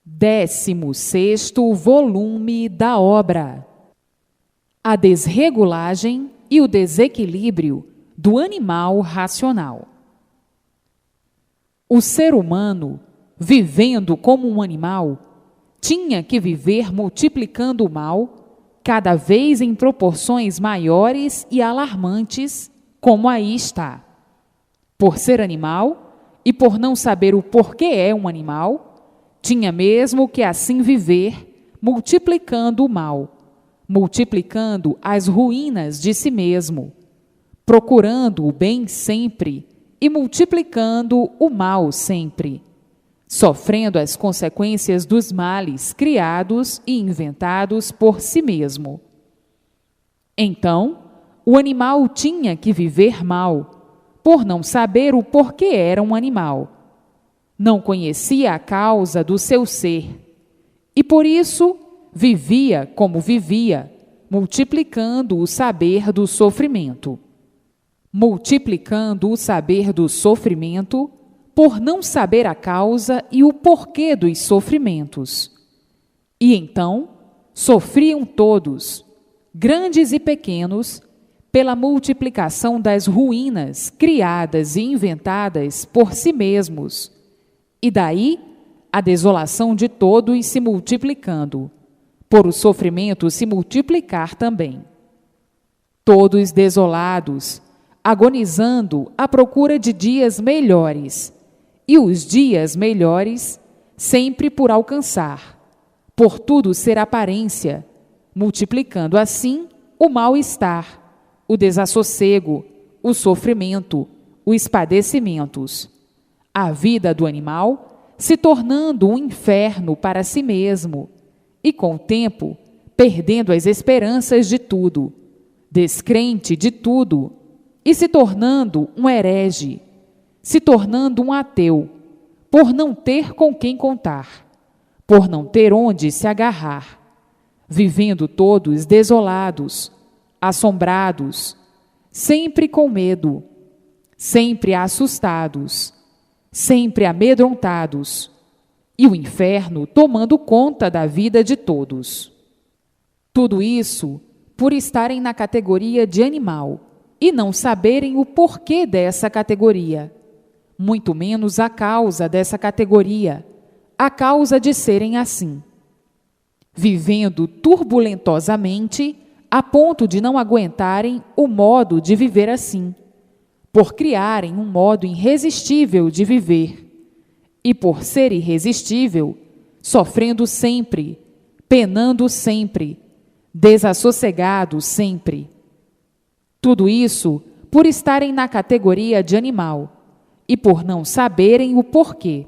16º volume da obra. A desregulagem e o desequilíbrio do animal racional. O ser humano, vivendo como um animal, tinha que viver multiplicando o mal, cada vez em proporções maiores e alarmantes, como aí está. Por ser animal e por não saber o porquê é um animal, tinha mesmo que assim viver, multiplicando o mal, multiplicando as ruínas de si mesmo, procurando o bem sempre e multiplicando o mal sempre, sofrendo as consequências dos males criados e inventados por si mesmo. Então, o animal tinha que viver mal, por não saber o porquê era um animal. Não conhecia a causa do seu ser, e por isso vivia como vivia, multiplicando o saber do sofrimento. Multiplicando o saber do sofrimento, por não saber a causa e o porquê dos sofrimentos. E então sofriam todos, grandes e pequenos, pela multiplicação das ruínas criadas e inventadas por si mesmos, e daí a desolação de todos se multiplicando, por o sofrimento se multiplicar também. Todos desolados, agonizando à procura de dias melhores, e os dias melhores sempre por alcançar, por tudo ser aparência, multiplicando assim o mal-estar, o desassossego, o sofrimento, os padecimentos. A vida do animal se tornando um inferno para si mesmo e, com o tempo, perdendo as esperanças de tudo, descrente de tudo e se tornando um herege, se tornando um ateu, por não ter com quem contar, por não ter onde se agarrar, vivendo todos desolados, assombrados, sempre com medo, sempre assustados, sempre amedrontados, e o inferno tomando conta da vida de todos. Tudo isso por estarem na categoria de animal e não saberem o porquê dessa categoria, muito menos a causa dessa categoria, a causa de serem assim. Vivendo turbulentosamente a ponto de não aguentarem o modo de viver assim, por criarem um modo irresistível de viver, e por ser irresistível, sofrendo sempre, penando sempre, desassossegado sempre. Tudo isso por estarem na categoria de animal e por não saberem o porquê.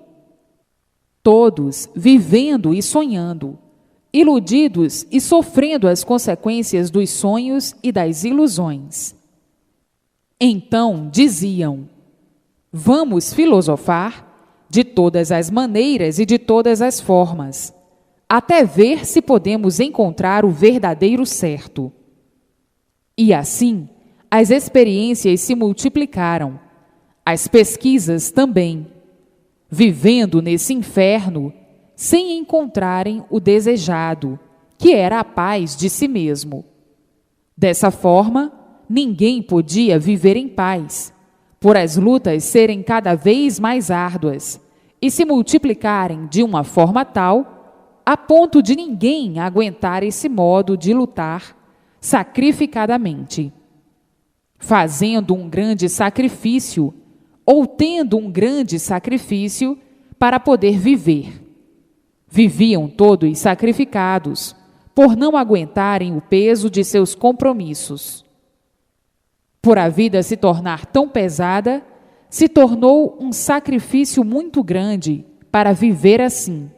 Todos vivendo e sonhando, iludidos e sofrendo as consequências dos sonhos e das ilusões. Então diziam: vamos filosofar de todas as maneiras e de todas as formas, até ver se podemos encontrar o verdadeiro certo. E assim, as experiências se multiplicaram, as pesquisas também, vivendo nesse inferno, sem encontrarem o desejado, que era a paz de si mesmo. Dessa forma, ninguém podia viver em paz, por as lutas serem cada vez mais árduas e se multiplicarem de uma forma tal, a ponto de ninguém aguentar esse modo de lutar sacrificadamente, fazendo um grande sacrifício ou tendo um grande sacrifício para poder viver. Viviam todos sacrificados, por não aguentarem o peso de seus compromissos. Por a vida se tornar tão pesada, se tornou um sacrifício muito grande para viver assim.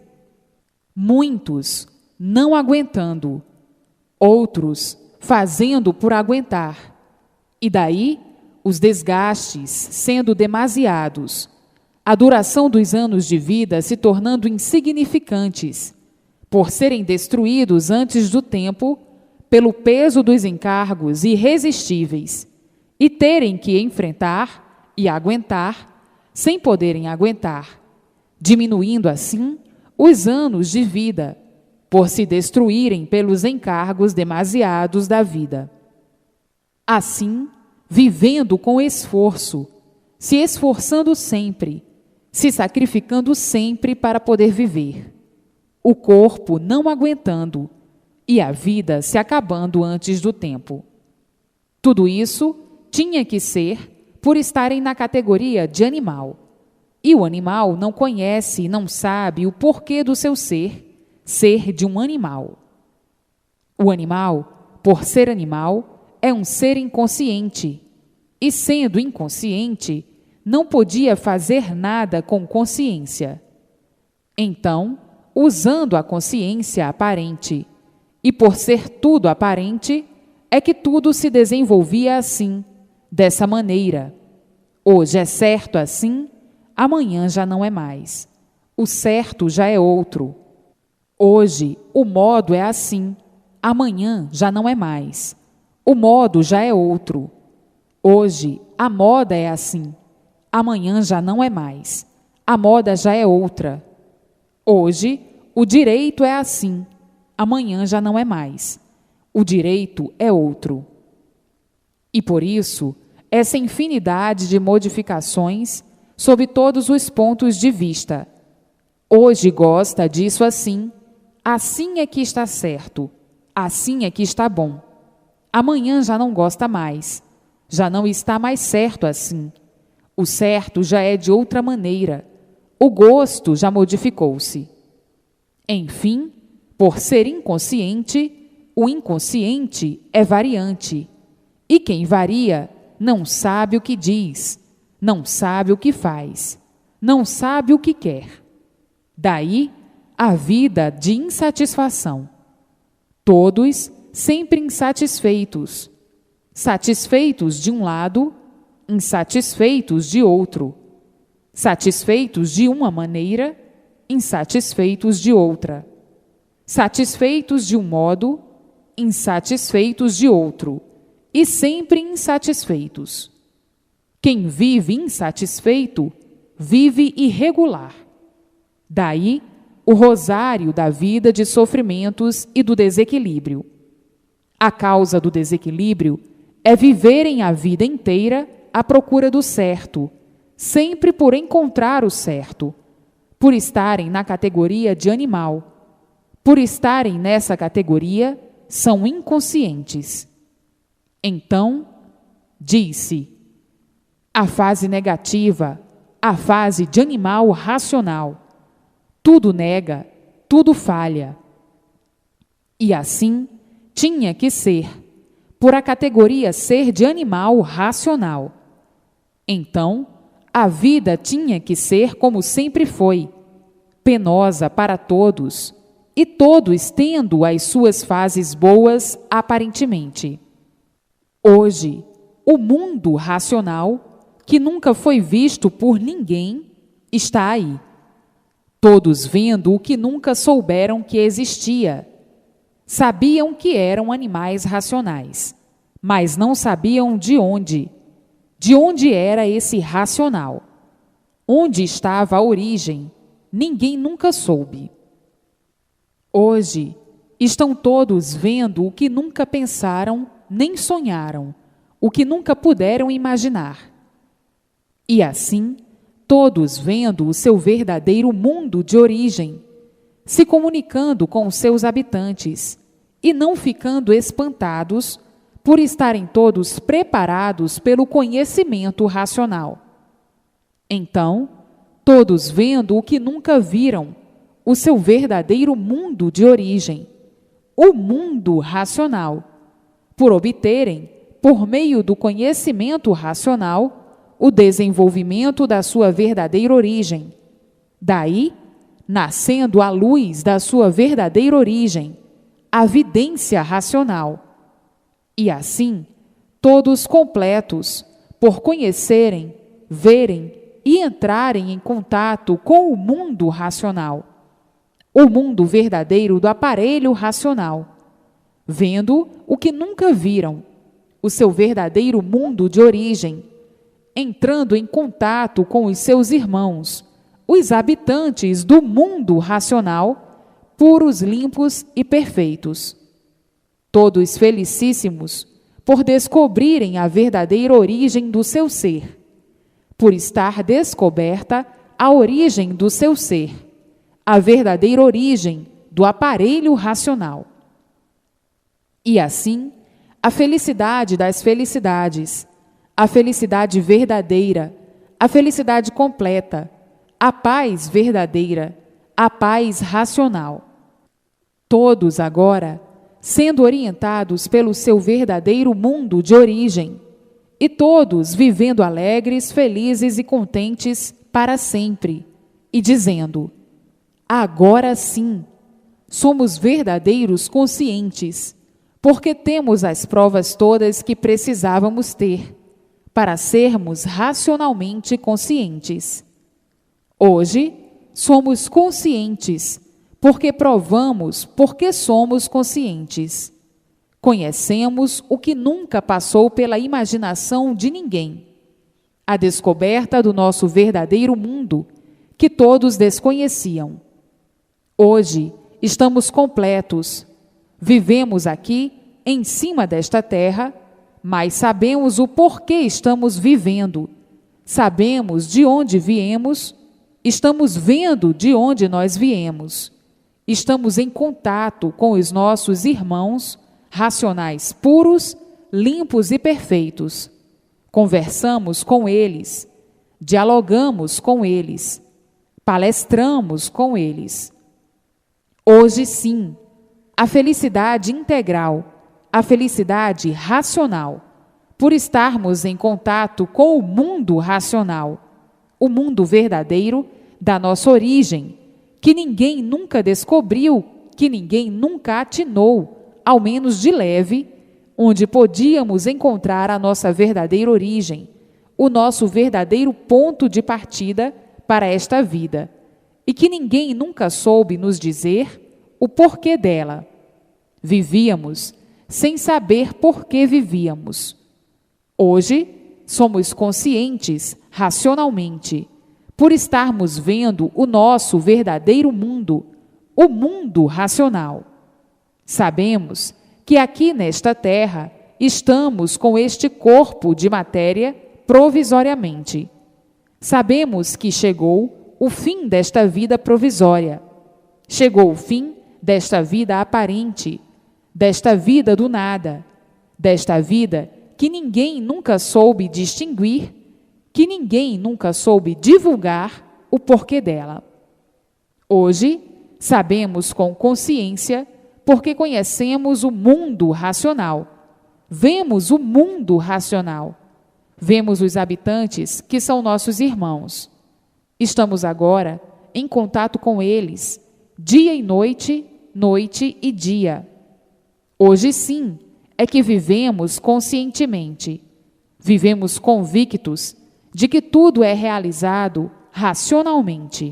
Muitos não aguentando, outros fazendo por aguentar, e daí os desgastes sendo demasiados, a duração dos anos de vida se tornando insignificantes, por serem destruídos antes do tempo pelo peso dos encargos irresistíveis, e terem que enfrentar e aguentar, sem poderem aguentar, diminuindo assim os anos de vida, por se destruírem pelos encargos demasiados da vida. Assim, vivendo com esforço, se esforçando sempre, se sacrificando sempre para poder viver, o corpo não aguentando e a vida se acabando antes do tempo. Tudo isso tinha que ser por estarem na categoria de animal. E o animal não conhece e não sabe o porquê do seu ser de um animal. O animal, por ser animal, é um ser inconsciente, e sendo inconsciente, não podia fazer nada com consciência. Então, usando a consciência aparente, e por ser tudo aparente, é que tudo se desenvolvia assim, dessa maneira. Hoje é certo assim, amanhã já não é mais. O certo já é outro. Hoje o modo é assim, amanhã já não é mais. O modo já é outro. Hoje a moda é assim, amanhã já não é mais. A moda já é outra. Hoje o direito é assim, amanhã já não é mais. O direito é outro. E por isso, essa infinidade de modificações sob todos os pontos de vista. Hoje gosta disso assim, assim é que está certo, assim é que está bom. Amanhã já não gosta mais, já não está mais certo assim. O certo já é de outra maneira, o gosto já modificou-se. Enfim, por ser inconsciente, o inconsciente é variante, e quem varia não sabe o que diz, não sabe o que faz, não sabe o que quer. Daí a vida de insatisfação. Todos sempre insatisfeitos, satisfeitos de um lado, insatisfeitos de outro, satisfeitos de uma maneira, insatisfeitos de outra, satisfeitos de um modo, insatisfeitos de outro, e sempre insatisfeitos. Quem vive insatisfeito, vive irregular. Daí o rosário da vida de sofrimentos e do desequilíbrio. A causa do desequilíbrio é viverem a vida inteira à procura do certo, sempre por encontrar o certo, por estarem na categoria de animal. Por estarem nessa categoria, são inconscientes. Então, diz-se, a fase negativa, a fase de animal racional. Tudo nega, tudo falha. E assim tinha que ser, por a categoria ser de animal racional. Então, a vida tinha que ser como sempre foi, penosa para todos, e todos tendo as suas fases boas aparentemente. Hoje, o mundo racional, que nunca foi visto por ninguém, está aí. Todos vendo o que nunca souberam que existia. Sabiam que eram animais racionais, mas não sabiam de onde. De onde era esse racional? Onde estava a origem? Ninguém nunca soube. Hoje, estão todos vendo o que nunca pensaram nem sonharam, o que nunca puderam imaginar. E assim, todos vendo o seu verdadeiro mundo de origem, se comunicando com os seus habitantes e não ficando espantados por estarem todos preparados pelo conhecimento racional. Então, todos vendo o que nunca viram, o seu verdadeiro mundo de origem, o mundo racional, por obterem, por meio do conhecimento racional, o desenvolvimento da sua verdadeira origem. Daí, nascendo a luz da sua verdadeira origem, a vidência racional. E assim, todos completos, por conhecerem, verem e entrarem em contato com o mundo racional, o mundo verdadeiro do aparelho racional, vendo o que nunca viram, o seu verdadeiro mundo de origem, entrando em contato com os seus irmãos, os habitantes do mundo racional, puros, limpos e perfeitos. Todos felicíssimos por descobrirem a verdadeira origem do seu ser, por estar descoberta a origem do seu ser, a verdadeira origem do aparelho racional. E assim, a felicidade das felicidades, a felicidade verdadeira, a felicidade completa, a paz verdadeira, a paz racional. Todos agora sendo orientados pelo seu verdadeiro mundo de origem, e todos vivendo alegres, felizes e contentes para sempre, e dizendo: agora sim, somos verdadeiros conscientes, porque temos as provas todas que precisávamos ter, para sermos racionalmente conscientes. Hoje, somos conscientes, porque provamos porque somos conscientes. Conhecemos o que nunca passou pela imaginação de ninguém. A descoberta do nosso verdadeiro mundo, que todos desconheciam. Hoje, estamos completos. Vivemos aqui, em cima desta terra, mas sabemos o porquê estamos vivendo. Sabemos de onde viemos, estamos vendo de onde nós viemos. Estamos em contato com os nossos irmãos racionais puros, limpos e perfeitos. Conversamos com eles, dialogamos com eles, palestramos com eles. Hoje sim, a felicidade integral, a felicidade racional, por estarmos em contato com o mundo racional, o mundo verdadeiro da nossa origem, que ninguém nunca descobriu, que ninguém nunca atinou, ao menos de leve, onde podíamos encontrar a nossa verdadeira origem, o nosso verdadeiro ponto de partida para esta vida, e que ninguém nunca soube nos dizer o porquê dela. Vivíamos sem saber por que vivíamos. Hoje, somos conscientes racionalmente, por estarmos vendo o nosso verdadeiro mundo, o mundo racional. Sabemos que aqui nesta terra estamos com este corpo de matéria provisoriamente. Sabemos que chegou o fim desta vida provisória. Chegou o fim desta vida aparente, desta vida do nada, desta vida que ninguém nunca soube distinguir, que ninguém nunca soube divulgar o porquê dela. Hoje, sabemos com consciência, porque conhecemos o mundo racional. Vemos o mundo racional. Vemos os habitantes que são nossos irmãos. Estamos agora em contato com eles, dia e noite, noite e dia. Hoje sim é que vivemos conscientemente. Vivemos convictos de que tudo é realizado racionalmente.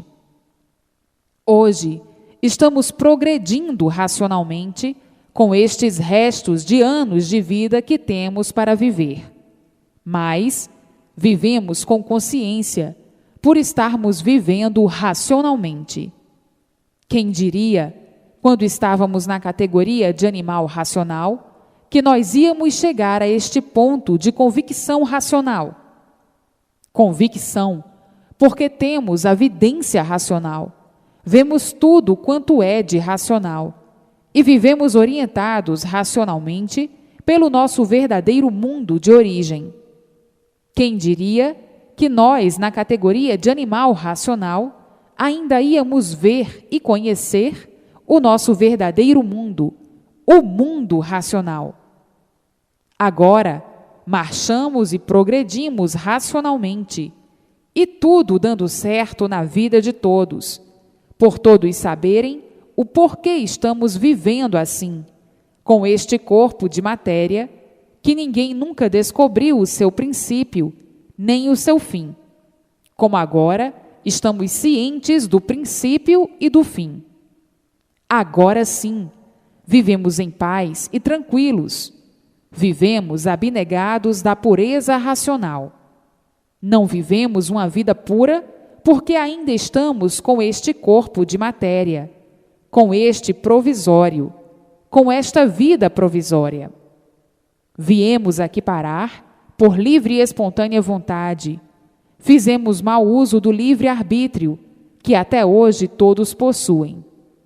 Hoje, estamos progredindo racionalmente com estes restos de anos de vida que temos para viver. Mas vivemos com consciência por estarmos vivendo racionalmente. Quem diria, quando estávamos na categoria de animal racional, que nós íamos chegar a este ponto de convicção racional? Convicção, porque temos a vidência racional, vemos tudo quanto é de racional e vivemos orientados racionalmente pelo nosso verdadeiro mundo de origem. Quem diria que nós, na categoria de animal racional, ainda íamos ver e conhecer o nosso verdadeiro mundo, o mundo racional? Agora, marchamos e progredimos racionalmente, e tudo dando certo na vida de todos, por todos saberem o porquê estamos vivendo assim, com este corpo de matéria, que ninguém nunca descobriu o seu princípio, nem o seu fim. Como agora estamos cientes do princípio e do fim. Agora sim, vivemos em paz e tranquilos. Vivemos abnegados da pureza racional. Não vivemos uma vida pura porque ainda estamos com este corpo de matéria, com este provisório, com esta vida provisória. Viemos aqui parar por livre e espontânea vontade. Fizemos mau uso do livre-arbítrio, que até hoje todos possuem.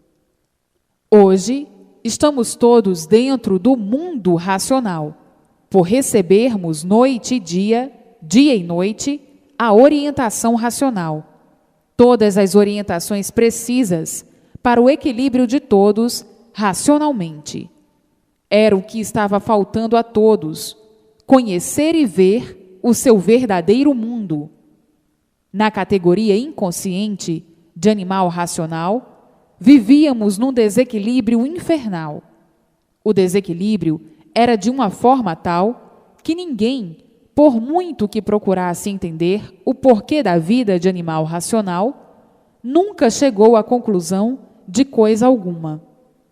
Hoje, estamos todos dentro do mundo racional, por recebermos noite e dia, dia e noite, a orientação racional, todas as orientações precisas para o equilíbrio de todos racionalmente. Era o que estava faltando a todos, conhecer e ver o seu verdadeiro mundo. Na categoria inconsciente de animal racional, vivíamos num desequilíbrio infernal. O desequilíbrio era de uma forma tal que ninguém, por muito que procurasse entender o porquê da vida de animal racional, nunca chegou à conclusão de coisa alguma.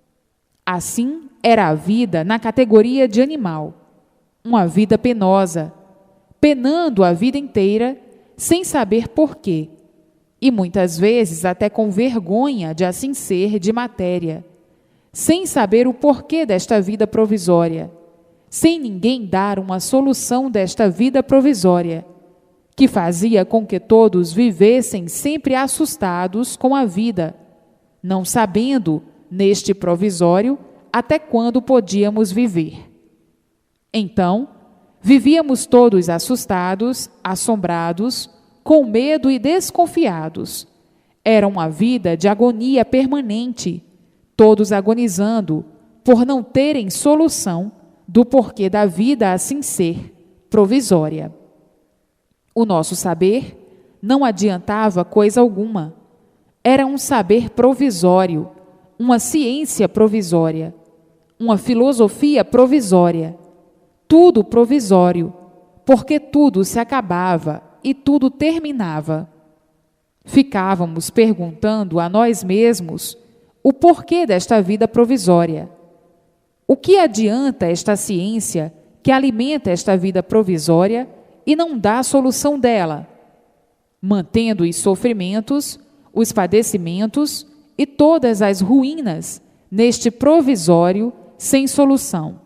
Assim era a vida na categoria de animal, uma vida penosa, penando a vida inteira sem saber porquê, e muitas vezes até com vergonha de assim ser de matéria, sem saber o porquê desta vida provisória, sem ninguém dar uma solução desta vida provisória, que fazia com que todos vivessem sempre assustados com a vida, não sabendo, neste provisório, até quando podíamos viver. Então, vivíamos todos assustados, assombrados, com medo e desconfiados. Era uma vida de agonia permanente, todos agonizando, por não terem solução do porquê da vida assim ser, provisória. O nosso saber não adiantava coisa alguma. Era um saber provisório, uma ciência provisória, uma filosofia provisória, tudo provisório, porque tudo se acabava e tudo terminava. Ficávamos perguntando a nós mesmos o porquê desta vida provisória. O que adianta esta ciência que alimenta esta vida provisória e não dá a solução dela, mantendo os sofrimentos, os padecimentos e todas as ruínas neste provisório sem solução?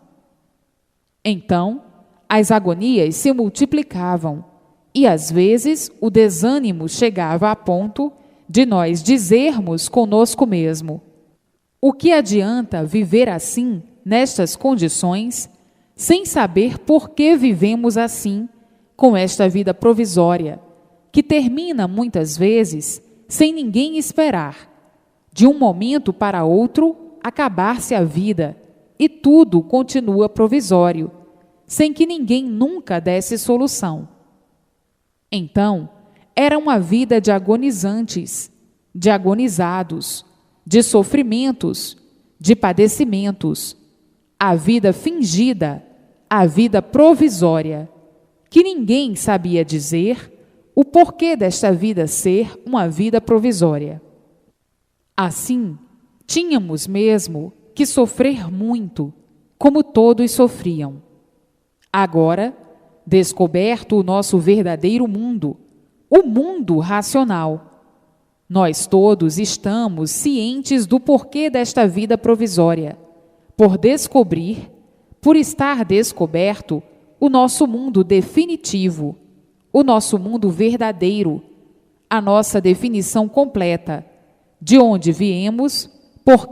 Então, as agonias se multiplicavam e, às vezes, o desânimo chegava a ponto de nós dizermos conosco mesmo: o que adianta viver assim, nestas condições, sem saber por que vivemos assim, com esta vida provisória, que termina muitas vezes sem ninguém esperar, de um momento para outro acabar-se a vida e tudo continua provisório, sem que ninguém nunca desse solução. Então, era uma vida de agonizantes, de agonizados, de sofrimentos, de padecimentos, a vida fingida, a vida provisória, que ninguém sabia dizer o porquê desta vida ser uma vida provisória. Assim, tínhamos mesmo que sofrer muito, como todos sofriam. Agora, descoberto o nosso verdadeiro mundo, o mundo racional, nós todos estamos cientes do porquê desta vida provisória, por descobrir, por estar descoberto, o nosso mundo definitivo, o nosso mundo verdadeiro, a nossa definição completa, de onde viemos, por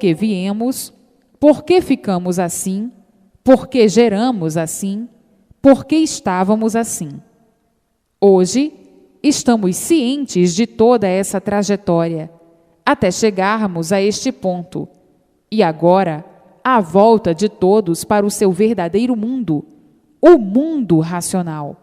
que ficamos assim, por que geramos assim, por que estávamos assim. Hoje, estamos cientes de toda essa trajetória, até chegarmos a este ponto, e agora, a volta de todos para o seu verdadeiro mundo, o mundo racional.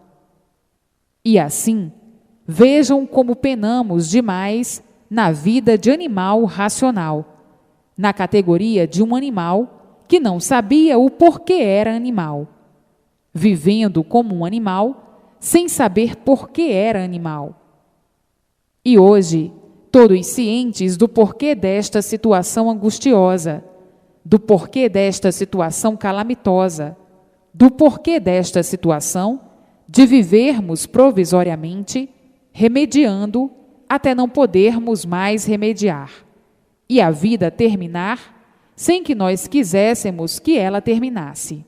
E assim, vejam como penamos demais na vida de animal racional, na categoria de um animal que não sabia o porquê era animal, vivendo como um animal, sem saber por que era animal. E hoje, todos cientes do porquê desta situação angustiosa, do porquê desta situação calamitosa, do porquê desta situação de vivermos provisoriamente, remediando, até não podermos mais remediar, e a vida terminar sem que nós quiséssemos que ela terminasse.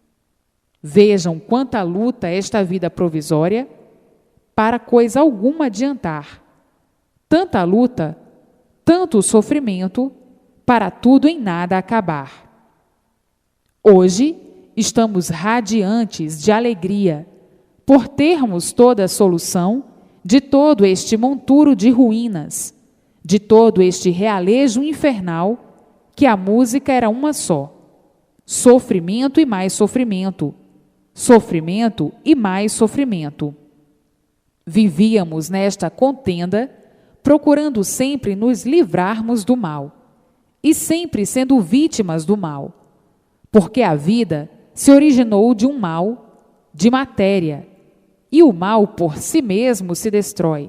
Vejam quanta luta esta vida provisória para coisa alguma adiantar. Tanta luta, tanto sofrimento, para tudo em nada acabar. Hoje estamos radiantes de alegria por termos toda a solução de todo este monturo de ruínas, de todo este realejo infernal, que a música era uma só: sofrimento e mais sofrimento, sofrimento e mais sofrimento. Vivíamos nesta contenda, procurando sempre nos livrarmos do mal, e sempre sendo vítimas do mal, porque a vida se originou de um mal, de matéria, e o mal por si mesmo se destrói.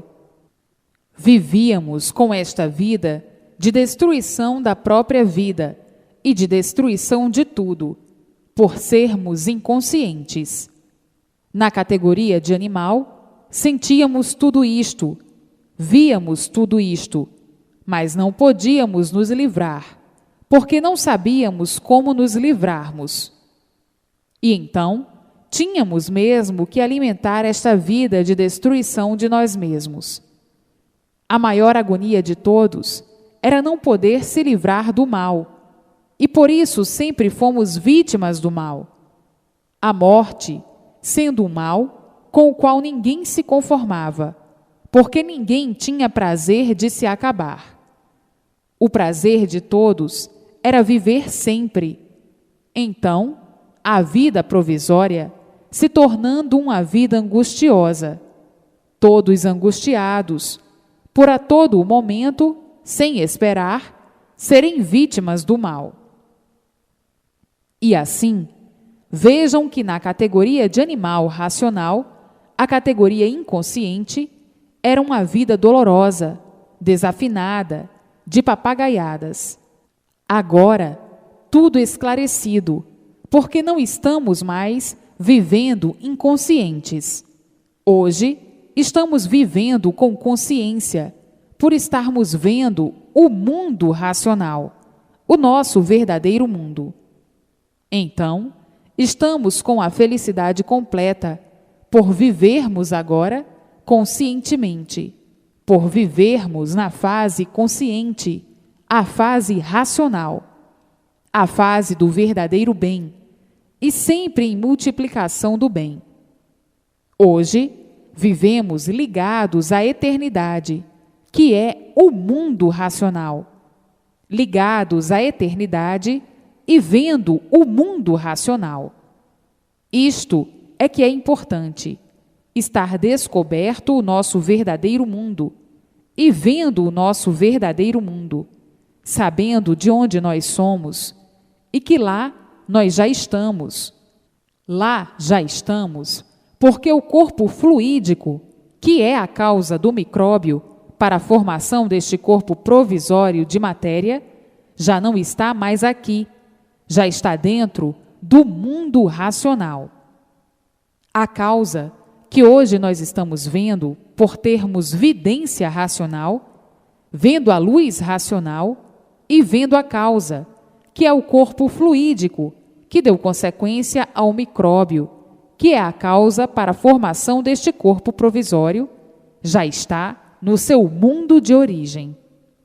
Vivíamos com esta vida de destruição da própria vida e de destruição de tudo, por sermos inconscientes. Na categoria de animal, sentíamos tudo isto, víamos tudo isto, mas não podíamos nos livrar, porque não sabíamos como nos livrarmos. E então, tínhamos mesmo que alimentar esta vida de destruição de nós mesmos. A maior agonia de todos era não poder se livrar do mal, e por isso sempre fomos vítimas do mal. A morte, sendo um mal com o qual ninguém se conformava, porque ninguém tinha prazer de se acabar. O prazer de todos era viver sempre. Então, a vida provisória se tornando uma vida angustiosa, todos angustiados, por a todo o momento, sem esperar, serem vítimas do mal. E assim, vejam que na categoria de animal racional, a categoria inconsciente era uma vida dolorosa, desafinada, de papagaiadas. Agora, tudo esclarecido, porque não estamos mais vivendo inconscientes. Hoje, estamos vivendo com consciência, por estarmos vendo o mundo racional, o nosso verdadeiro mundo. Então, estamos com a felicidade completa, por vivermos agora conscientemente, por vivermos na fase consciente, a fase racional, a fase do verdadeiro bem, e sempre em multiplicação do bem. Hoje, vivemos ligados à eternidade, que é o mundo racional, ligados à eternidade e vendo o mundo racional. Isto é que é importante, estar descoberto o nosso verdadeiro mundo e vendo o nosso verdadeiro mundo, sabendo de onde nós somos e que lá nós já estamos. Lá já estamos porque o corpo fluídico, que é a causa do micróbio para a formação deste corpo provisório de matéria, já não está mais aqui, já está dentro do mundo racional. A causa que hoje nós estamos vendo por termos vidência racional, vendo a luz racional e vendo a causa, que é o corpo fluídico, que deu consequência ao micróbio, que é a causa para a formação deste corpo provisório, já está no seu mundo de origem.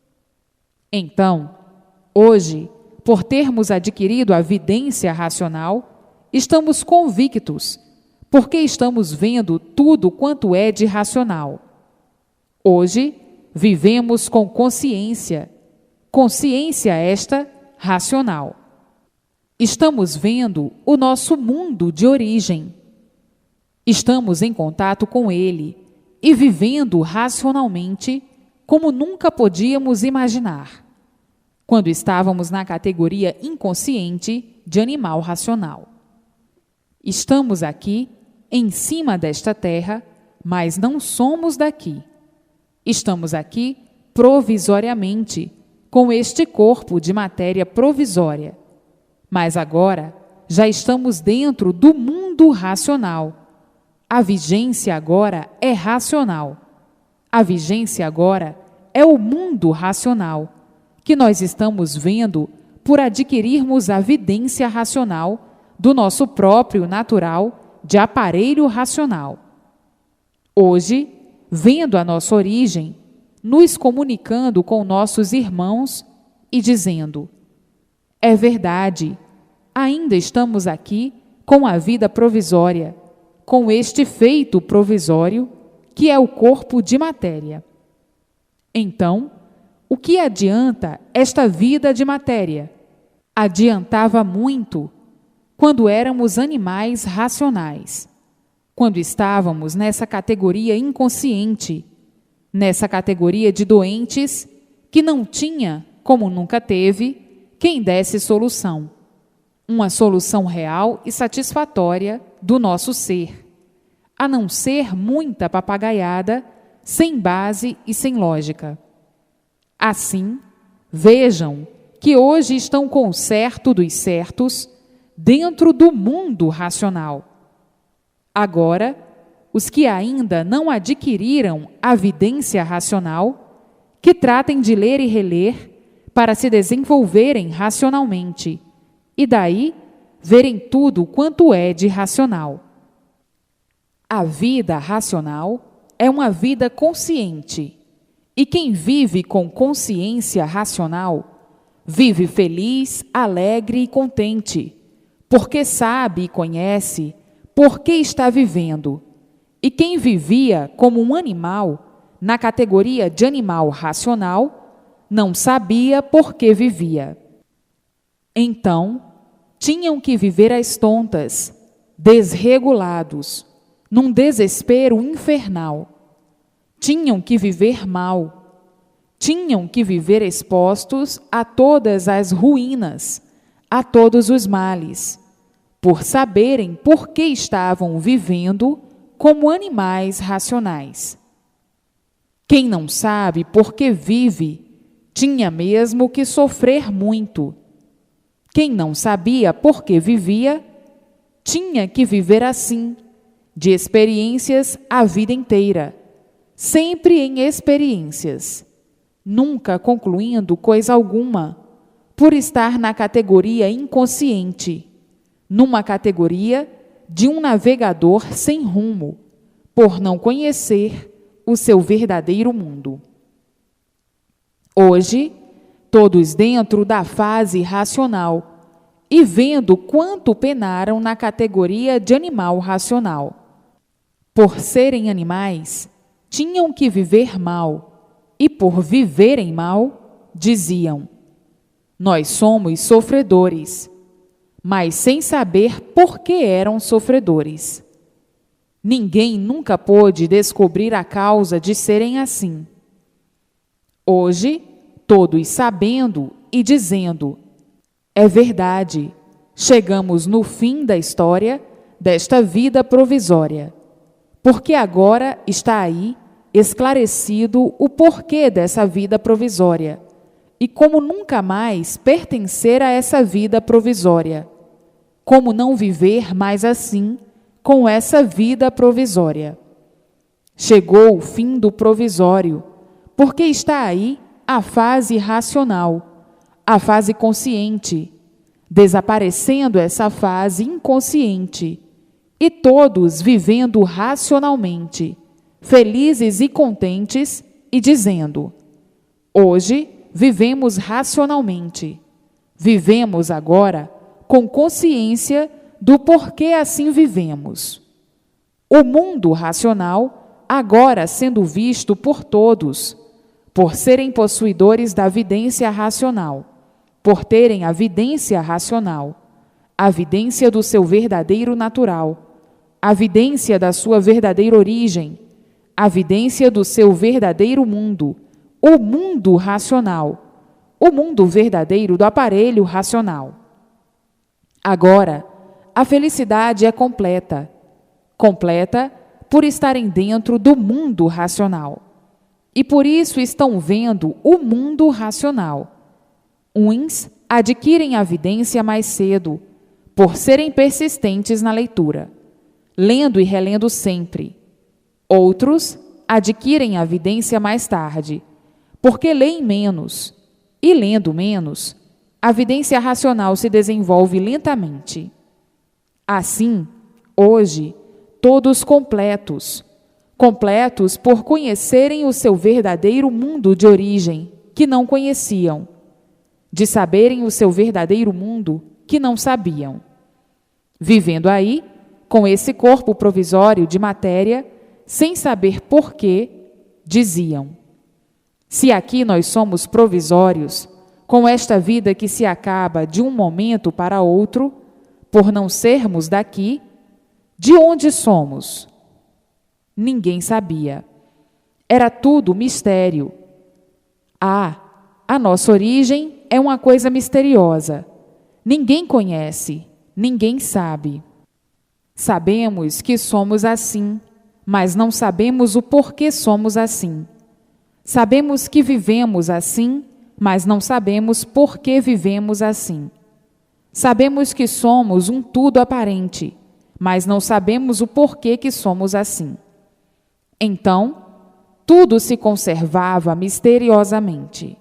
Então, hoje, por termos adquirido a vidência racional, estamos convictos, porque estamos vendo tudo quanto é de racional. Hoje, vivemos com consciência, consciência esta racional. Estamos vendo o nosso mundo de origem. Estamos em contato com ele e vivendo racionalmente como nunca podíamos imaginar, quando estávamos na categoria inconsciente de animal racional. Estamos aqui, em cima desta terra, mas não somos daqui. Estamos aqui provisoriamente, com este corpo de matéria provisória. Mas agora já estamos dentro do mundo racional. A vigência agora é racional. A vigência agora é o mundo racional, que nós estamos vendo por adquirirmos a vidência racional do nosso próprio natural de aparelho racional. Hoje, vendo a nossa origem, nos comunicando com nossos irmãos e dizendo: é verdade, ainda estamos aqui com a vida provisória, com este feito provisório, que é o corpo de matéria. Então, o que adianta esta vida de matéria? Adiantava muito quando éramos animais racionais, quando estávamos nessa categoria inconsciente, nessa categoria de doentes que não tinha, como nunca teve, quem desse solução, uma solução real e satisfatória do nosso ser, a não ser muita papagaiada, sem base e sem lógica. Assim, vejam que hoje estão com o certo dos certos dentro do mundo racional. Agora, os que ainda não adquiriram a vidência racional, que tratem de ler e reler para se desenvolverem racionalmente, e daí verem tudo quanto é de racional. A vida racional é uma vida consciente, e quem vive com consciência racional, vive feliz, alegre e contente, porque sabe e conhece por que está vivendo. E quem vivia como um animal, na categoria de animal racional, não sabia por que vivia. Então, tinham que viver às tontas, desregulados, num desespero infernal. Tinham que viver mal, tinham que viver expostos a todas as ruínas, a todos os males, por saberem por que estavam vivendo como animais racionais. Quem não sabe por que vive, tinha mesmo que sofrer muito. Quem não sabia por que vivia, tinha que viver assim, de experiências a vida inteira, sempre em experiências, nunca concluindo coisa alguma, por estar na categoria inconsciente, numa categoria de um navegador sem rumo, por não conhecer o seu verdadeiro mundo. Hoje, todos dentro da fase racional e vendo quanto penaram na categoria de animal racional. Por serem animais, tinham que viver mal, e por viverem mal, diziam: nós somos sofredores, mas sem saber por que eram sofredores. Ninguém nunca pôde descobrir a causa de serem assim. Hoje, todos sabendo e dizendo: é verdade, chegamos no fim da história desta vida provisória, porque agora está aí esclarecido o porquê dessa vida provisória e como nunca mais pertencer a essa vida provisória, como não viver mais assim com essa vida provisória. Chegou o fim do provisório, porque está aí a fase racional, a fase consciente, desaparecendo essa fase inconsciente, e todos vivendo racionalmente, felizes e contentes, e dizendo: hoje vivemos racionalmente, vivemos agora com consciência do porquê assim vivemos. O mundo racional, agora sendo visto por todos, por serem possuidores da vidência racional, por terem a vidência racional, a vidência do seu verdadeiro natural, a vidência da sua verdadeira origem, a vidência do seu verdadeiro mundo, o mundo racional, o mundo verdadeiro do aparelho racional. Agora, a felicidade é completa, completa por estarem dentro do mundo racional. E por isso estão vendo o mundo racional. Uns adquirem a vidência mais cedo, por serem persistentes na leitura, lendo e relendo sempre. Outros adquirem a vidência mais tarde, porque leem menos, e lendo menos, a vidência racional se desenvolve lentamente. Assim, hoje, todos completos por conhecerem o seu verdadeiro mundo de origem, que não conheciam, de saberem o seu verdadeiro mundo, que não sabiam. Vivendo aí, com esse corpo provisório de matéria, sem saber porquê, diziam: se aqui nós somos provisórios, com esta vida que se acaba de um momento para outro, por não sermos daqui, de onde somos? Ninguém sabia. Era tudo mistério. A nossa origem é uma coisa misteriosa. Ninguém conhece, ninguém sabe. Sabemos que somos assim, mas não sabemos o porquê somos assim. Sabemos que vivemos assim, mas não sabemos por que vivemos assim. Sabemos que somos um tudo aparente, mas não sabemos o porquê que somos assim. Então, tudo se conservava misteriosamente.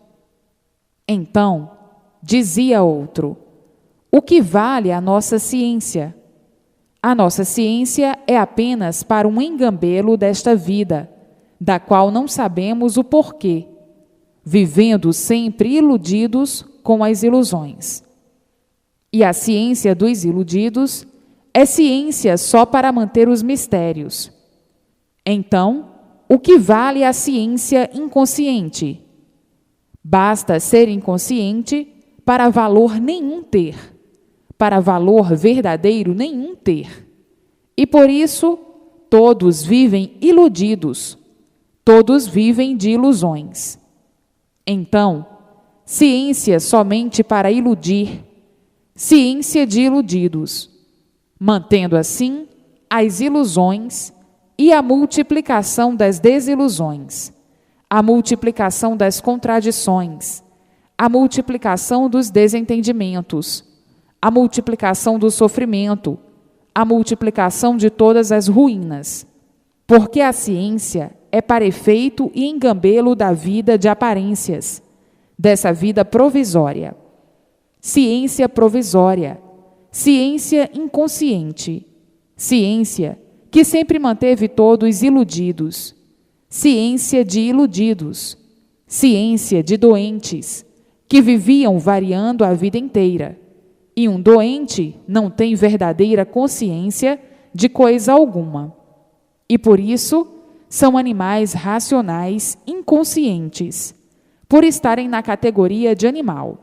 Então, dizia outro: o que vale a nossa ciência? A nossa ciência é apenas para um engambelo desta vida, da qual não sabemos o porquê, vivendo sempre iludidos com as ilusões. E a ciência dos iludidos é ciência só para manter os mistérios. Então, o que vale a ciência inconsciente? Basta ser inconsciente para valor nenhum ter, para valor verdadeiro nenhum ter. E por isso, todos vivem iludidos, todos vivem de ilusões. Então, ciência somente para iludir, ciência de iludidos, mantendo assim as ilusões e a multiplicação das desilusões, a multiplicação das contradições, a multiplicação dos desentendimentos, a multiplicação do sofrimento, a multiplicação de todas as ruínas, porque a ciência é para efeito e engambelo da vida de aparências, dessa vida provisória. Ciência provisória, ciência inconsciente, ciência que sempre manteve todos iludidos, ciência de iludidos, ciência de doentes, que viviam variando a vida inteira. E um doente não tem verdadeira consciência de coisa alguma. E por isso são animais racionais inconscientes, por estarem na categoria de animal.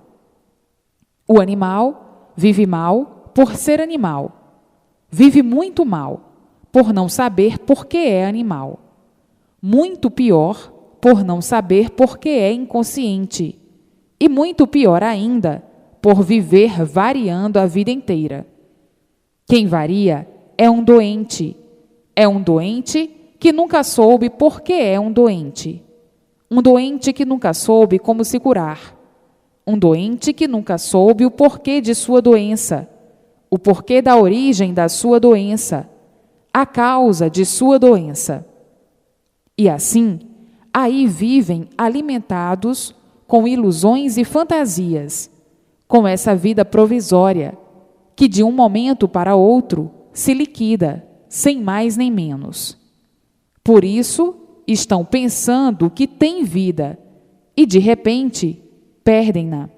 O animal vive mal por ser animal. Vive muito mal por não saber por que é animal. Muito pior por não saber por que é inconsciente. E muito pior ainda por viver variando a vida inteira. Quem varia é um doente. É um doente que nunca soube por que é um doente. Um doente que nunca soube como se curar. Um doente que nunca soube o porquê de sua doença, o porquê da origem da sua doença, a causa de sua doença. E assim, aí vivem alimentados com ilusões e fantasias, com essa vida provisória, que de um momento para outro se liquida, sem mais nem menos. Por isso, estão pensando que têm vida e, de repente, perdem-na.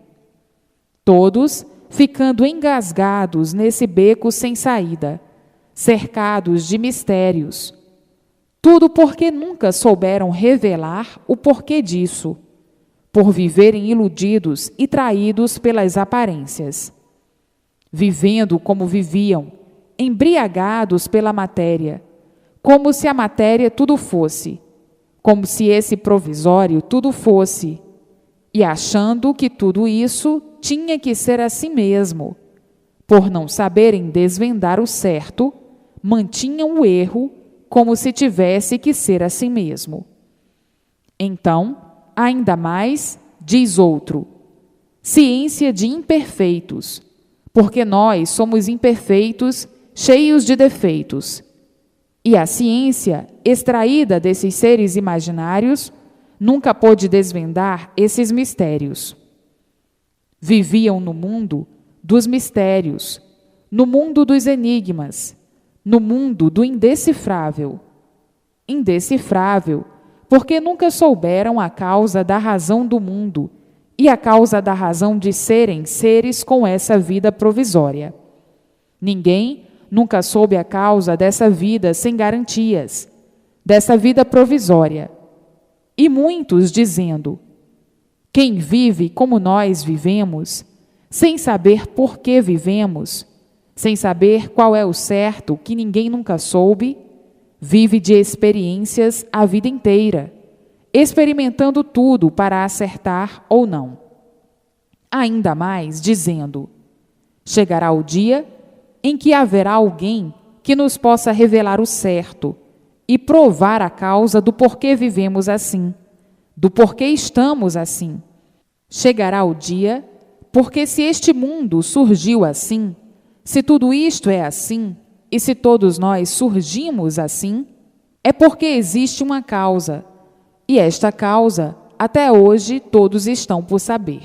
Todos ficando engasgados nesse beco sem saída, cercados de mistérios. Tudo porque nunca souberam revelar o porquê disso, por viverem iludidos e traídos pelas aparências. Vivendo como viviam, embriagados pela matéria, como se a matéria tudo fosse, como se esse provisório tudo fosse, e achando que tudo isso tinha que ser assim mesmo, por não saberem desvendar o certo, mantinham o erro como se tivesse que ser assim mesmo. Então, ainda mais, diz outro, ciência de imperfeitos, porque nós somos imperfeitos, cheios de defeitos. E a ciência, extraída desses seres imaginários, nunca pôde desvendar esses mistérios. Viviam no mundo dos mistérios, no mundo dos enigmas, no mundo do indecifrável. Indecifrável, porque nunca souberam a causa da razão do mundo e a causa da razão de serem seres com essa vida provisória. Ninguém nunca soube a causa dessa vida sem garantias, dessa vida provisória. E muitos dizendo: quem vive como nós vivemos, sem saber por que vivemos, sem saber qual é o certo que ninguém nunca soube, vive de experiências a vida inteira, experimentando tudo para acertar ou não. Ainda mais dizendo: chegará o dia em que haverá alguém que nos possa revelar o certo e provar a causa do porquê vivemos assim, do porquê estamos assim. Chegará o dia, porque se este mundo surgiu assim, se tudo isto é assim, e se todos nós surgimos assim, é porque existe uma causa, e esta causa, até hoje, todos estão por saber.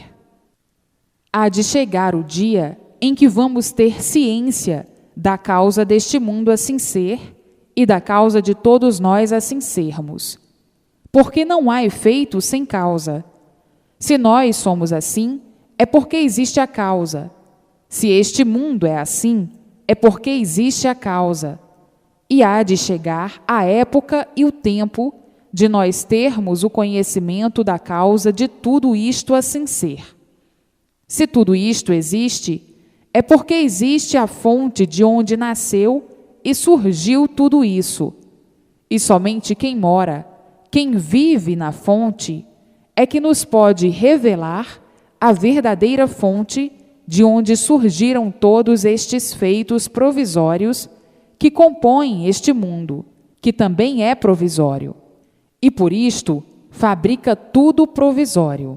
Há de chegar o dia em que vamos ter ciência da causa deste mundo assim ser e da causa de todos nós assim sermos. Porque não há efeito sem causa. Se nós somos assim, é porque existe a causa. Se este mundo é assim, é porque existe a causa. E há de chegar a época e o tempo de nós termos o conhecimento da causa de tudo isto assim ser. Se tudo isto existe, é porque existe a fonte de onde nasceu e surgiu tudo isso. E somente quem mora, quem vive na fonte, é que nos pode revelar a verdadeira fonte de onde surgiram todos estes feitos provisórios que compõem este mundo, que também é provisório. E por isto fabrica tudo provisório.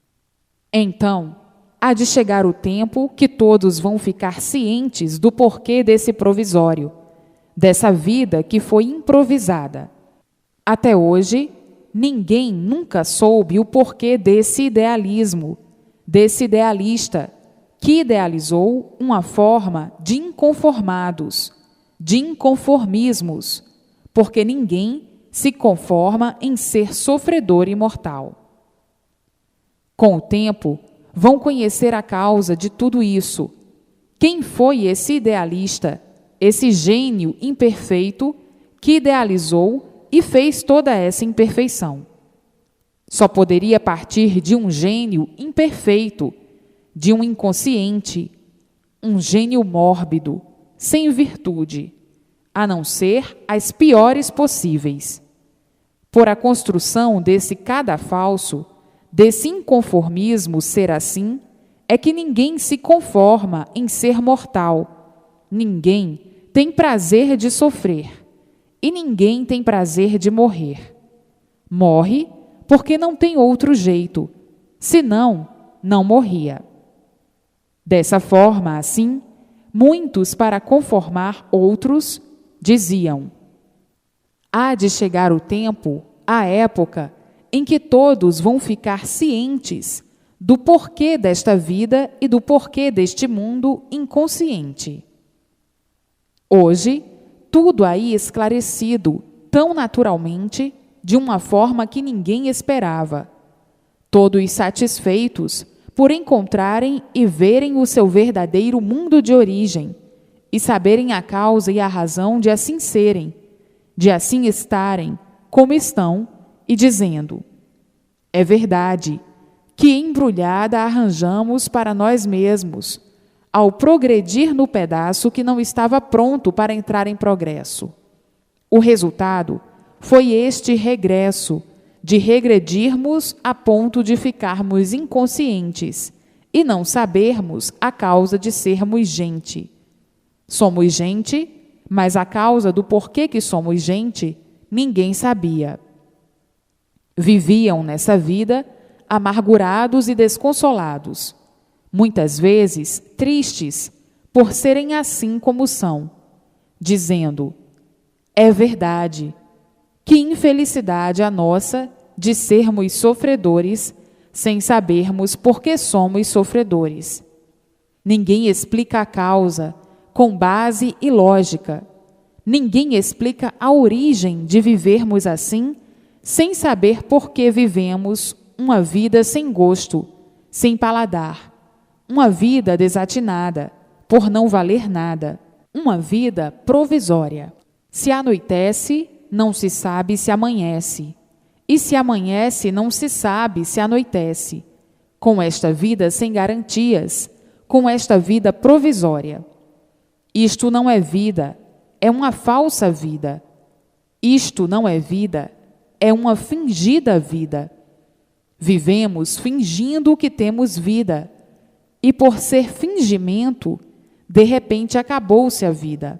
Então, há de chegar o tempo que todos vão ficar cientes do porquê desse provisório, dessa vida que foi improvisada. Até hoje, ninguém nunca soube o porquê desse idealismo, desse idealista, que idealizou uma forma de inconformados, de inconformismos, porque ninguém se conforma em ser sofredor e mortal. Com o tempo, vão conhecer a causa de tudo isso. Quem foi esse idealista, esse gênio imperfeito que idealizou e fez toda essa imperfeição? Só poderia partir de um gênio imperfeito, de um inconsciente, um gênio mórbido, sem virtude, a não ser as piores possíveis. Por a construção desse cadafalso, desse inconformismo ser assim, é que ninguém se conforma em ser mortal, ninguém tem prazer de sofrer, e ninguém tem prazer de morrer. Morre porque não tem outro jeito, senão não morria. Dessa forma, assim, muitos, para conformar outros, diziam: há de chegar o tempo, a época, em que todos vão ficar cientes do porquê desta vida e do porquê deste mundo inconsciente. Hoje, tudo aí esclarecido tão naturalmente, de uma forma que ninguém esperava. Todos satisfeitos por encontrarem e verem o seu verdadeiro mundo de origem e saberem a causa e a razão de assim serem, de assim estarem como estão, e dizendo: é verdade, que embrulhada arranjamos para nós mesmos, ao progredir no pedaço que não estava pronto para entrar em progresso. O resultado foi este regresso, de regredirmos a ponto de ficarmos inconscientes e não sabermos a causa de sermos gente. Somos gente, mas a causa do porquê que somos gente, ninguém sabia. Viviam nessa vida amargurados e desconsolados, muitas vezes tristes por serem assim como são, dizendo: É verdade. Que infelicidade a nossa de sermos sofredores, sem sabermos por que somos sofredores. Ninguém explica a causa com base e lógica. Ninguém explica a origem de vivermos assim, sem saber por que vivemos uma vida sem gosto, sem paladar, uma vida desatinada, por não valer nada, uma vida provisória. Se anoitece, não se sabe se amanhece, e se amanhece, não se sabe se anoitece. Com esta vida sem garantias, com esta vida provisória. Isto não é vida, é uma falsa vida. Isto não é vida, é uma fingida vida. Vivemos fingindo que temos vida, e por ser fingimento, de repente acabou-se a vida.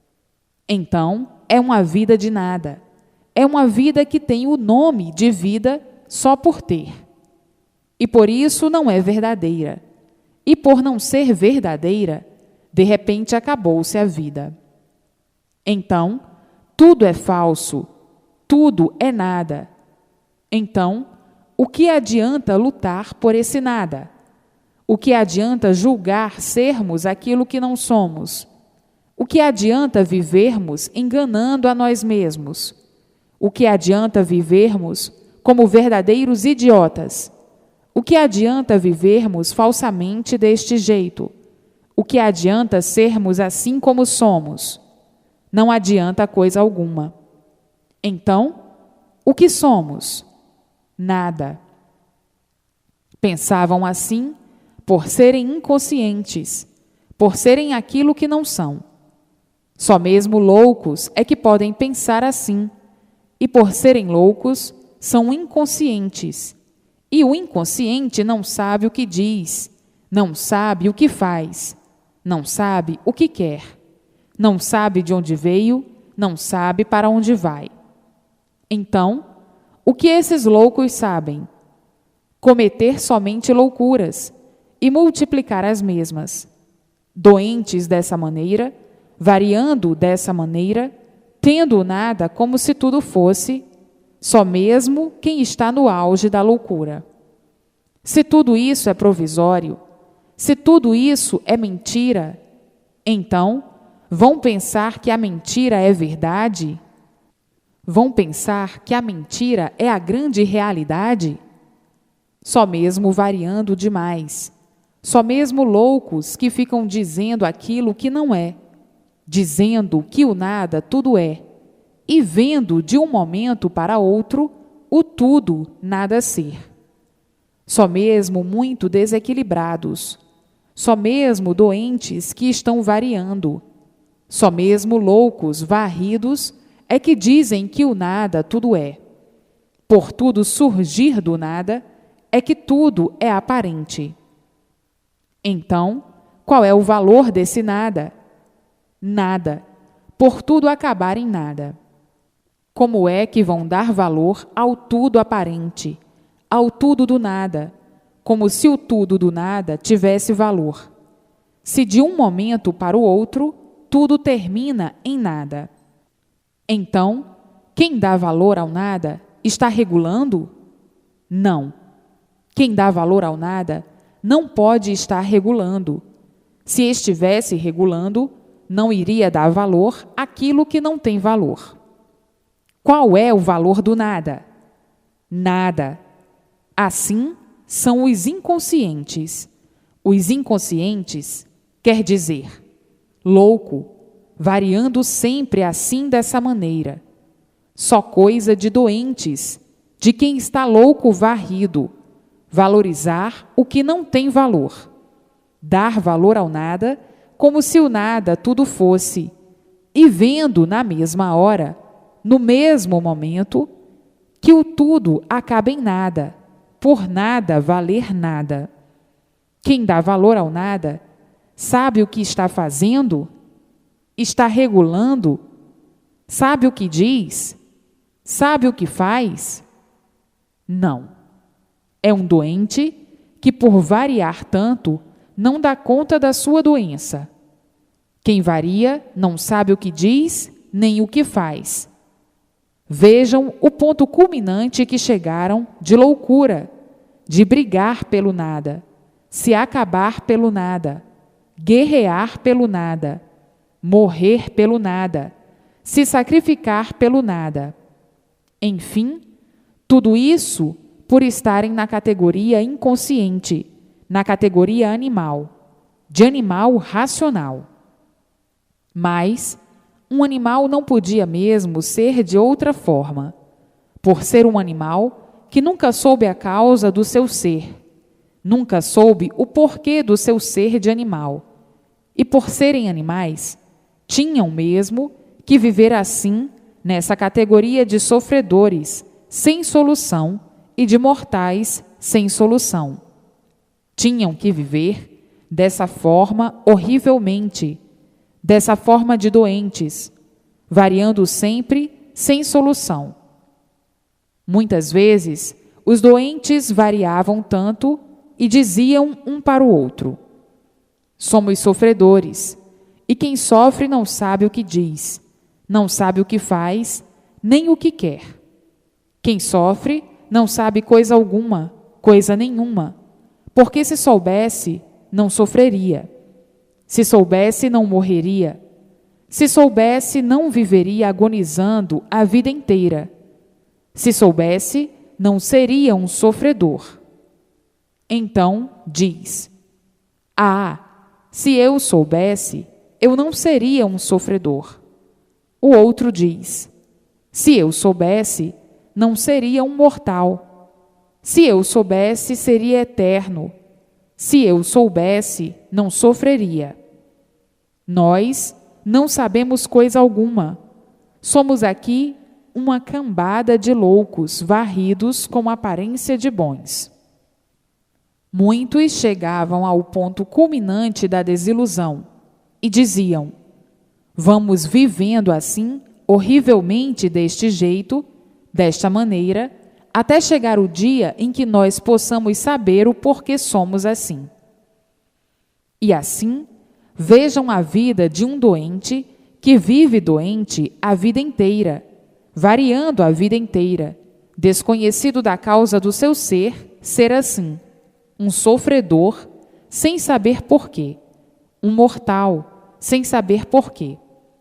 Então, é uma vida de nada. É uma vida que tem o nome de vida só por ter. E por isso não é verdadeira. E por não ser verdadeira, de repente acabou-se a vida. Então, tudo é falso, tudo é nada. Então, o que adianta lutar por esse nada? O que adianta julgar sermos aquilo que não somos? O que adianta vivermos enganando a nós mesmos? O que adianta vivermos como verdadeiros idiotas? O que adianta vivermos falsamente deste jeito? O que adianta sermos assim como somos? Não adianta coisa alguma. Então, o que somos? Nada. Pensavam assim por serem inconscientes, por serem aquilo que não são. Só mesmo loucos é que podem pensar assim, e por serem loucos, são inconscientes. E o inconsciente não sabe o que diz, não sabe o que faz, não sabe o que quer, não sabe de onde veio, não sabe para onde vai. Então, o que esses loucos sabem? Cometer somente loucuras e multiplicar as mesmas. Doentes dessa maneira, variando dessa maneira, tendo nada como se tudo fosse, só mesmo quem está no auge da loucura. Se tudo isso é provisório, se tudo isso é mentira, então vão pensar que a mentira é verdade? Vão pensar que a mentira é a grande realidade? Só mesmo variando demais, só mesmo loucos que ficam dizendo aquilo que não é, dizendo que o nada tudo é, e vendo de um momento para outro o tudo nada ser. Só mesmo muito desequilibrados, só mesmo doentes que estão variando, só mesmo loucos varridos é que dizem que o nada tudo é. Por tudo surgir do nada, é que tudo é aparente. Então, qual é o valor desse nada? Nada, por tudo acabar em nada. Como é que vão dar valor ao tudo aparente, ao tudo do nada, como se o tudo do nada tivesse valor? Se de um momento para o outro, tudo termina em nada. Então, quem dá valor ao nada está regulando? Não. Quem dá valor ao nada não pode estar regulando. Se estivesse regulando, não iria dar valor àquilo que não tem valor. Qual é o valor do nada? Nada. Assim são os inconscientes. Os inconscientes quer dizer louco, variando sempre assim dessa maneira. Só coisa de doentes, de quem está louco varrido, valorizar o que não tem valor, dar valor ao nada como se o nada tudo fosse, e vendo na mesma hora, no mesmo momento, que o tudo acaba em nada, por nada valer nada. Quem dá valor ao nada, sabe o que está fazendo? Está regulando? Sabe o que diz? Sabe o que faz? Não. É um doente que, por variar tanto, não dá conta da sua doença. Quem varia não sabe o que diz nem o que faz. Vejam o ponto culminante que chegaram de loucura, de brigar pelo nada, se acabar pelo nada, guerrear pelo nada, morrer pelo nada, se sacrificar pelo nada. Enfim, tudo isso por estarem na categoria inconsciente, na categoria animal, de animal racional. Mas um animal não podia mesmo ser de outra forma, por ser um animal que nunca soube a causa do seu ser, nunca soube o porquê do seu ser de animal, e por serem animais, tinham mesmo que viver assim, nessa categoria de sofredores, sem solução, e de mortais, sem solução. Tinham que viver dessa forma horrivelmente, dessa forma de doentes, variando sempre sem solução. Muitas vezes, os doentes variavam tanto e diziam um para o outro: somos sofredores, e quem sofre não sabe o que diz, não sabe o que faz, nem o que quer. Quem sofre não sabe coisa alguma, coisa nenhuma, porque se soubesse, não sofreria. Se soubesse, não morreria. Se soubesse, não viveria agonizando a vida inteira. Se soubesse, não seria um sofredor. Então, diz: se eu soubesse, eu não seria um sofredor. O outro diz: se eu soubesse, não seria um mortal. Se eu soubesse, seria eterno. Se eu soubesse, não sofreria. Nós não sabemos coisa alguma. Somos aqui uma cambada de loucos varridos com aparência de bons. Muitos chegavam ao ponto culminante da desilusão e diziam: vamos vivendo assim, horrivelmente deste jeito, desta maneira, até chegar o dia em que nós possamos saber o porquê somos assim. E assim, vejam a vida de um doente que vive doente a vida inteira, variando a vida inteira, desconhecido da causa do seu ser assim, um sofredor, sem saber porquê, um mortal, sem saber porquê.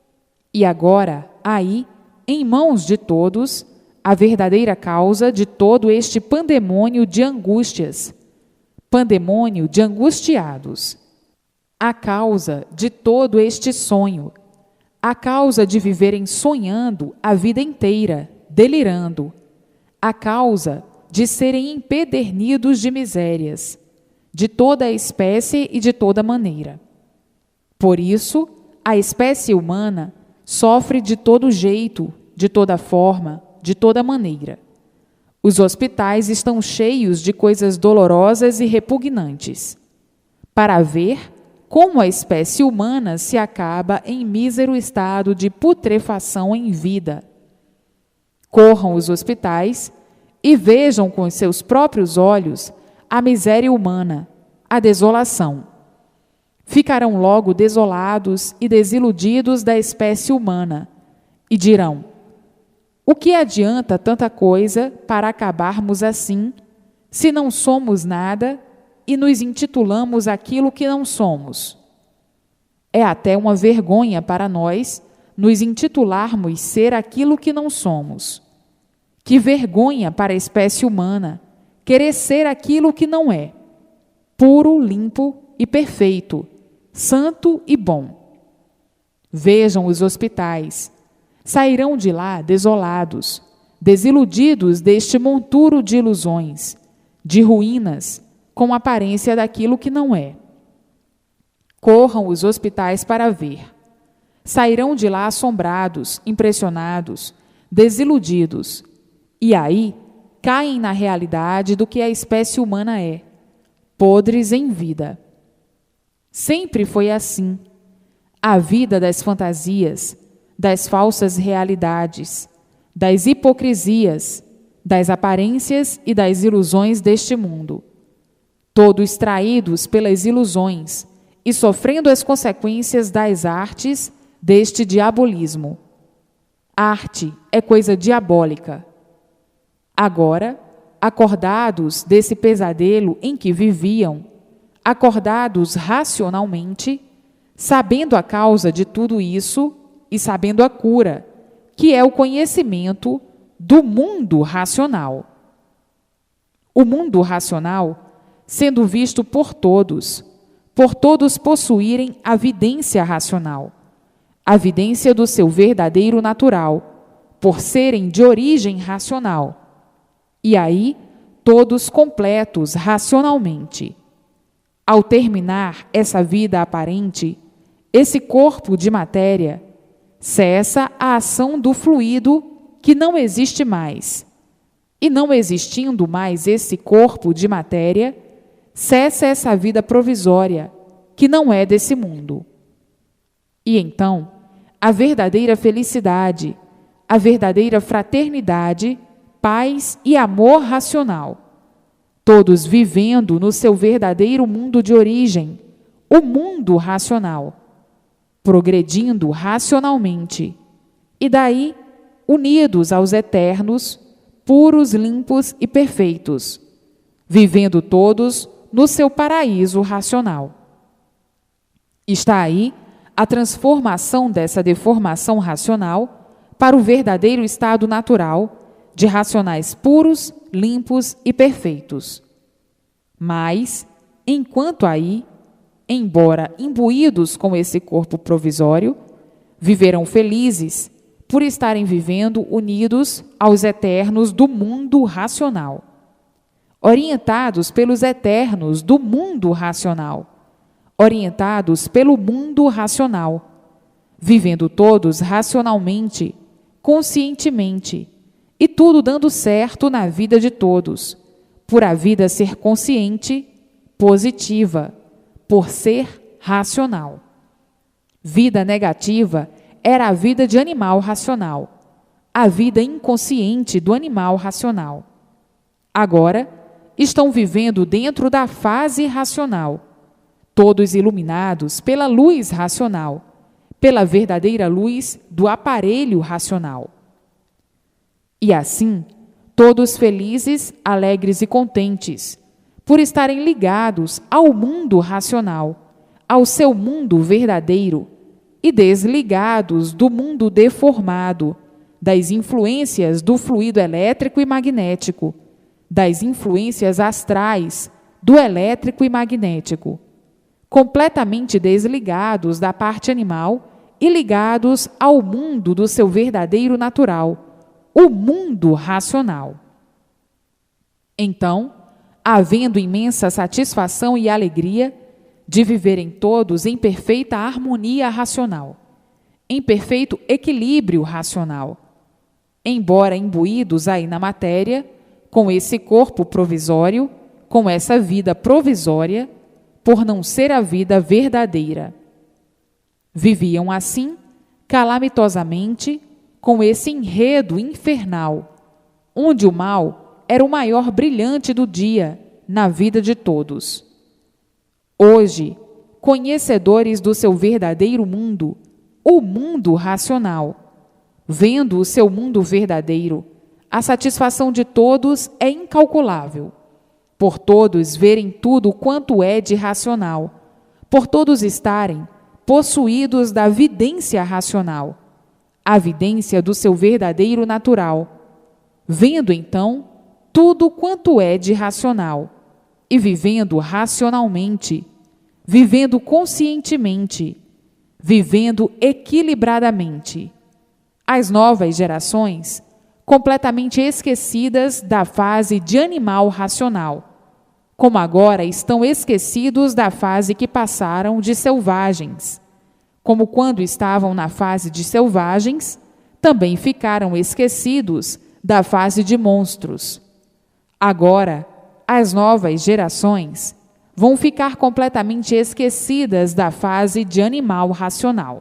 E agora, aí, em mãos de todos, a verdadeira causa de todo este pandemônio de angústias, pandemônio de angustiados, a causa de todo este sonho, a causa de viverem sonhando a vida inteira, delirando, a causa de serem empedernidos de misérias, de toda a espécie e de toda maneira. Por isso, a espécie humana sofre de todo jeito, de toda forma, de toda maneira. Os hospitais estão cheios de coisas dolorosas e repugnantes, para ver como a espécie humana se acaba em mísero estado de putrefação em vida. Corram os hospitais e vejam com os seus próprios olhos a miséria humana, a desolação. Ficarão logo desolados e desiludidos da espécie humana e dirão: o que adianta tanta coisa para acabarmos assim, se não somos nada e nos intitulamos aquilo que não somos? É até uma vergonha para nós nos intitularmos ser aquilo que não somos. Que vergonha para a espécie humana querer ser aquilo que não é, puro, limpo e perfeito, santo e bom. Vejam os hospitais. Sairão de lá desolados, desiludidos deste monturo de ilusões, de ruínas, com aparência daquilo que não é. Corram os hospitais para ver. Sairão de lá assombrados, impressionados, desiludidos, e aí caem na realidade do que a espécie humana é, podres em vida. Sempre foi assim. A vida das fantasias, das falsas realidades, das hipocrisias, das aparências e das ilusões deste mundo. Todos traídos pelas ilusões e sofrendo as consequências das artes deste diabolismo. arte é coisa diabólica. Agora, acordados desse pesadelo em que viviam, acordados racionalmente, sabendo a causa de tudo isso e sabendo a cura, que é o conhecimento do mundo racional. O mundo racional, sendo visto por todos possuírem a vidência racional, a vidência do seu verdadeiro natural, por serem de origem racional, e aí todos completos racionalmente. Ao terminar essa vida aparente, esse corpo de matéria, cessa a ação do fluido que não existe mais. E não existindo mais esse corpo de matéria, cessa essa vida provisória, que não é desse mundo. E então, a verdadeira felicidade, a verdadeira fraternidade, paz e amor racional, todos vivendo no seu verdadeiro mundo de origem, o mundo racional, progredindo racionalmente, e daí unidos aos eternos, puros, limpos e perfeitos, vivendo todos no seu paraíso racional. Está aí a transformação dessa deformação racional para o verdadeiro estado natural de racionais puros, limpos e perfeitos. Mas, enquanto aí, embora imbuídos com esse corpo provisório, viverão felizes por estarem vivendo unidos aos eternos do mundo racional, orientados pelos eternos do mundo racional, orientados pelo mundo racional, vivendo todos racionalmente, conscientemente, e tudo dando certo na vida de todos, por a vida ser consciente, positiva, por ser racional. Vida negativa era a vida de animal racional, a vida inconsciente do animal racional. Agora, estão vivendo dentro da fase racional, todos iluminados pela luz racional, pela verdadeira luz do aparelho racional. E assim, todos felizes, alegres e contentes, por estarem ligados ao mundo racional, ao seu mundo verdadeiro, e desligados do mundo deformado, das influências do fluido elétrico e magnético, das influências astrais, do elétrico e magnético, completamente desligados da parte animal e ligados ao mundo do seu verdadeiro natural, o mundo racional. Então, havendo imensa satisfação e alegria de viverem todos em perfeita harmonia racional, em perfeito equilíbrio racional, embora imbuídos aí na matéria, com esse corpo provisório, com essa vida provisória, por não ser a vida verdadeira. Viviam assim, calamitosamente, com esse enredo infernal, onde o mal era o maior brilhante do dia na vida de todos. Hoje, conhecedores do seu verdadeiro mundo, o mundo racional, vendo o seu mundo verdadeiro, a satisfação de todos é incalculável, por todos verem tudo quanto é de racional, por todos estarem possuídos da vidência racional, a vidência do seu verdadeiro natural, vendo então tudo quanto é de racional, e vivendo racionalmente, vivendo conscientemente, vivendo equilibradamente. As novas gerações, completamente esquecidas da fase de animal racional, como agora estão esquecidos da fase que passaram de selvagens, como quando estavam na fase de selvagens, também ficaram esquecidos da fase de monstros. Agora, as novas gerações vão ficar completamente esquecidas da fase de animal racional.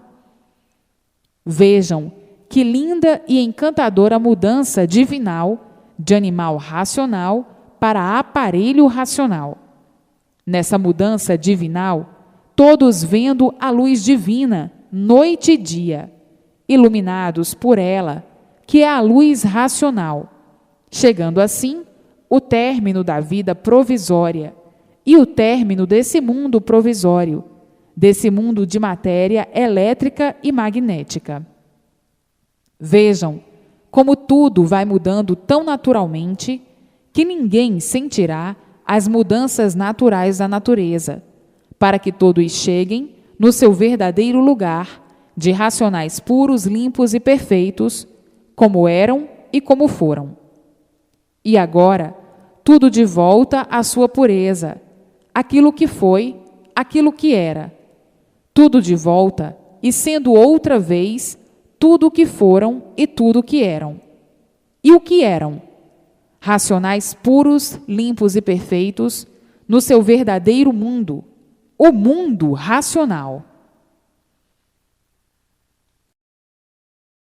Vejam que linda e encantadora mudança divinal de animal racional para aparelho racional. Nessa mudança divinal, todos vendo a luz divina, noite e dia, iluminados por ela, que é a luz racional, chegando assim o término da vida provisória e o término desse mundo provisório, desse mundo de matéria elétrica e magnética. Vejam como tudo vai mudando tão naturalmente que ninguém sentirá as mudanças naturais da natureza, para que todos cheguem no seu verdadeiro lugar de racionais puros, limpos e perfeitos, como eram e como foram. E agora, tudo de volta à sua pureza, aquilo que foi, aquilo que era. Tudo de volta e sendo outra vez tudo o que foram e tudo o que eram. E o que eram? Racionais puros, limpos e perfeitos, no seu verdadeiro mundo, o mundo racional.